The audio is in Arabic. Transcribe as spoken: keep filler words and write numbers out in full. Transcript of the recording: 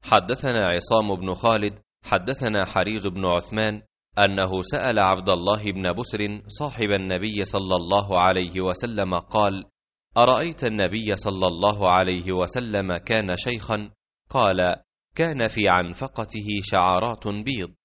حدثنا عصام بن خالد حدثنا حريز بن عثمان أنه سأل عبد الله بن بسر صاحب النبي صلى الله عليه وسلم قال: أرأيت النبي صلى الله عليه وسلم كان شيخا؟ قال: كان في عنفقته شعرات بيض.